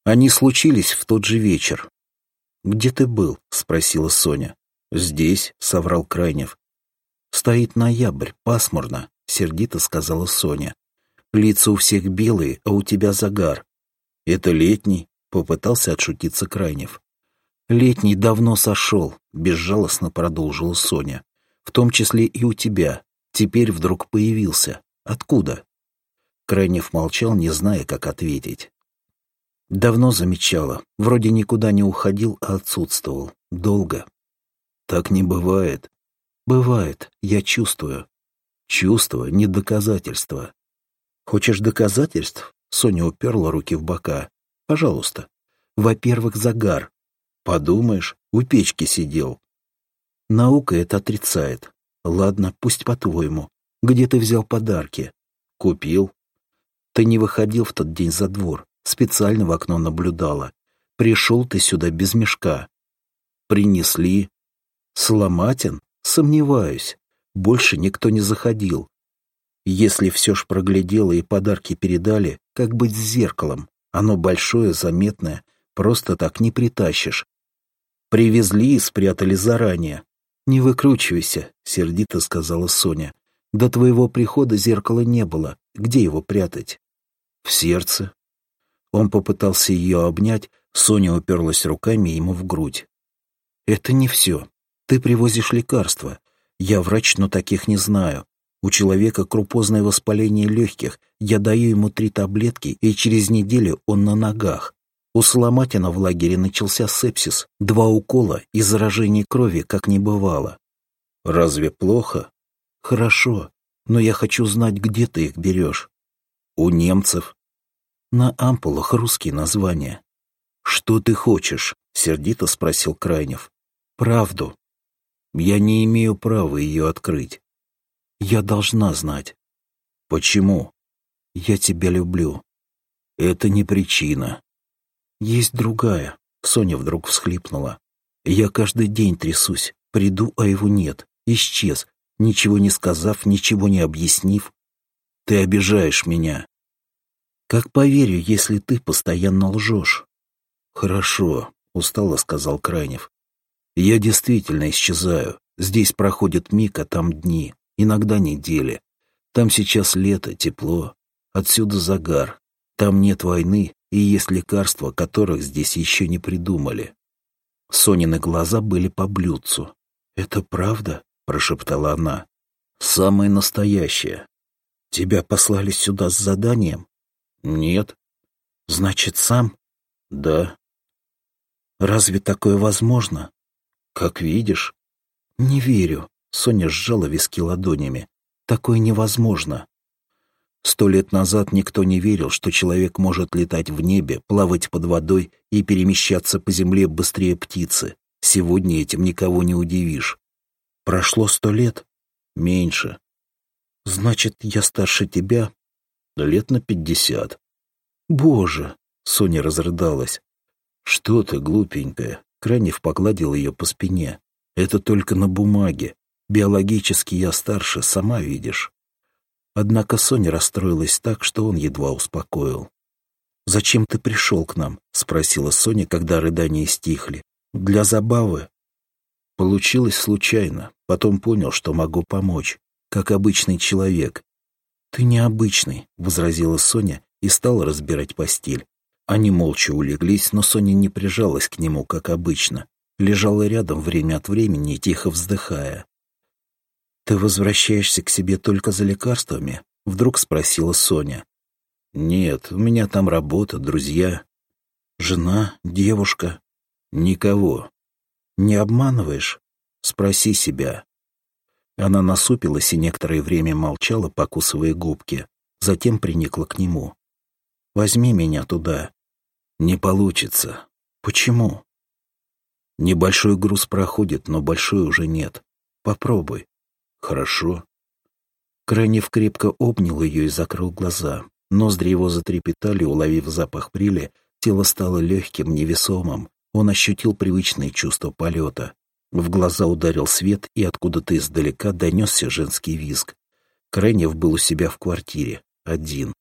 Они случились в тот же вечер. «Где ты был?» — спросила Соня. «Здесь», — соврал Крайнев. «Стоит ноябрь, пасмурно», — сердито сказала Соня. «Лица у всех белые, а у тебя загар». «Это летний», — попытался отшутиться Крайнев. «Летний давно сошел», — безжалостно продолжила Соня. «В том числе и у тебя. Теперь вдруг появился. Откуда?» Крайнев молчал, не зная, как ответить. «Давно замечала. Вроде никуда не уходил, а отсутствовал. Долго». «Так не бывает». «Бывает. Я чувствую». «Чувство — не доказательство». «Хочешь доказательств?» Соня уперла руки в бока. «Пожалуйста. Во-первых, загар. Подумаешь, у печки сидел». «Наука это отрицает. Ладно, пусть по-твоему. Где ты взял подарки?» «Купил». «Ты не выходил в тот день за двор. Специально в окно наблюдала. Пришел ты сюда без мешка». «Принесли». «Соломатин? Сомневаюсь. Больше никто не заходил. Если все ж проглядело и подарки передали, как быть с зеркалом? Оно большое, заметное, просто так не притащишь. Привезли и спрятали заранее». «Не выкручивайся», — сердито сказала Соня. «До твоего прихода зеркала не было. Где его прятать?» «В сердце». Он попытался ее обнять, Соня уперлась руками ему в грудь. «Это не все. Ты привозишь лекарства. Я врач, но таких не знаю. У человека крупозное воспаление легких. Я даю ему 3 таблетки, и через неделю он на ногах. У Соломатина в лагере начался сепсис, 2 укола и заражение крови, как не бывало». «Разве плохо?» «Хорошо, но я хочу знать, где ты их берешь». «У немцев». «На ампулах русские названия». «Что ты хочешь?» — сердито спросил Крайнев. «Правду». «Я не имею права ее открыть». «Я должна знать». «Почему?» «Я тебя люблю». «Это не причина». «Есть другая», — Соня вдруг всхлипнула. «Я каждый день трясусь, приду, а его нет. Исчез, ничего не сказав, ничего не объяснив. Ты обижаешь меня». «Как поверю, если ты постоянно лжешь?» «Хорошо», — устало сказал Крайнев. «Я действительно исчезаю. Здесь проходит миг, а там дни, иногда недели. Там сейчас лето, тепло, отсюда загар. Там нет войны и есть лекарства, которых здесь еще не придумали». Сонины глаза были по блюдцу. «Это правда?» — прошептала она. «Самое настоящее». «Тебя послали сюда с заданием?» «Нет». «Значит, сам?» «Да». «Разве такое возможно?» «Как видишь». «Не верю», — Соня сжала виски ладонями. «Такое невозможно». 100 лет назад никто не верил, что человек может летать в небе, плавать под водой и перемещаться по земле быстрее птицы. Сегодня этим никого не удивишь. Прошло 100 лет? Меньше. Значит, я старше тебя? Лет на 50. Боже! Соня разрыдалась. Что ты, глупенькая? Крайнев погладил ее по спине. Это только на бумаге. Биологически я старше, сама видишь. Однако Соня расстроилась так, что он едва успокоил. «Зачем ты пришел к нам?» — спросила Соня, когда рыдания стихли. «Для забавы?» Получилось случайно. Потом понял, что могу помочь, как обычный человек. «Ты необычный», — возразила Соня и стала разбирать постель. Они молча улеглись, но Соня не прижалась к нему, как обычно. Лежала рядом время от времени, тихо вздыхая. «Ты возвращаешься к себе только за лекарствами?» — вдруг спросила Соня. «Нет, у меня там работа, друзья». «Жена, девушка?» «Никого». «Не обманываешь?» «Спроси себя». Она насупилась и некоторое время молчала, покусывая губки. Затем приникла к нему. «Возьми меня туда». «Не получится». «Почему?» «Небольшой груз проходит, но большой уже нет. Попробуй». «Хорошо». Крайнев крепко обнял ее и закрыл глаза. Ноздри его затрепетали, уловив запах прели, тело стало легким, невесомым. Он ощутил привычные чувства полета. В глаза ударил свет, и откуда-то издалека донесся женский визг. Крайнев был у себя в квартире, один.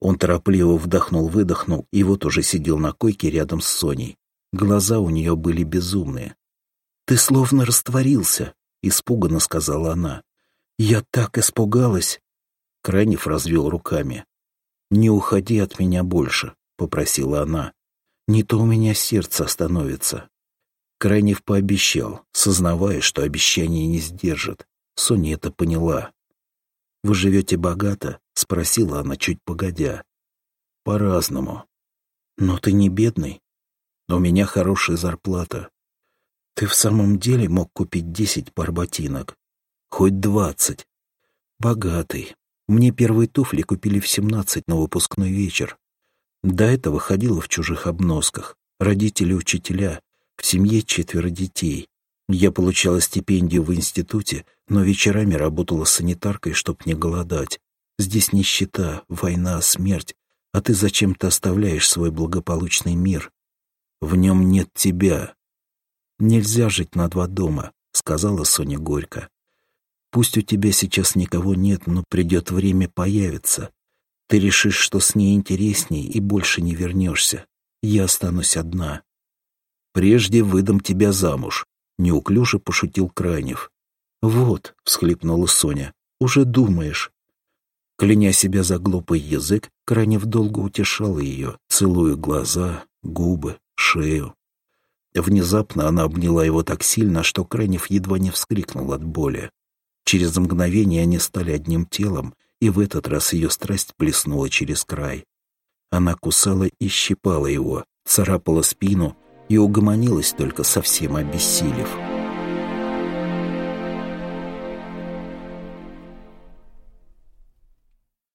Он торопливо вдохнул-выдохнул и вот уже сидел на койке рядом с Соней. Глаза у нее были безумные. «Ты словно растворился», — испуганно сказала она. «Я так испугалась!» Крайнев развел руками. «Не уходи от меня больше», — попросила она. «Не то у меня сердце остановится». Крайнев пообещал, сознавая, что обещание не сдержит. Соня это поняла. «Вы живете богато?» — спросила она чуть погодя. «По-разному». «Но ты не бедный. У меня хорошая зарплата. Ты в самом деле мог купить 10 пар ботинок? Хоть 20. Богатый. Мне первые туфли купили в 17 на выпускной вечер. До этого ходила в чужих обносках. Родители учителя. В семье 4 детей. Я получала стипендию в институте, но вечерами работала санитаркой, чтоб не голодать. Здесь нищета, война, смерть, а ты зачем-то оставляешь свой благополучный мир. В нем нет тебя. Нельзя жить на 2 дома, сказала Соня горько. Пусть у тебя сейчас никого нет, но придет время, появится. Ты решишь, что с ней интересней, и больше не вернешься. Я останусь одна. Прежде выдам тебя замуж, неуклюже пошутил Крайнев. Вот, всхлипнула Соня, уже думаешь. Кляня себя за глупый язык, Крайнев долго утешал ее, целуя глаза, губы, шею. Внезапно она обняла его так сильно, что Крайнев едва не вскрикнул от боли. Через мгновение они стали одним телом, и в этот раз ее страсть плеснула через край. Она кусала и щипала его, царапала спину и угомонилась только совсем обессилев.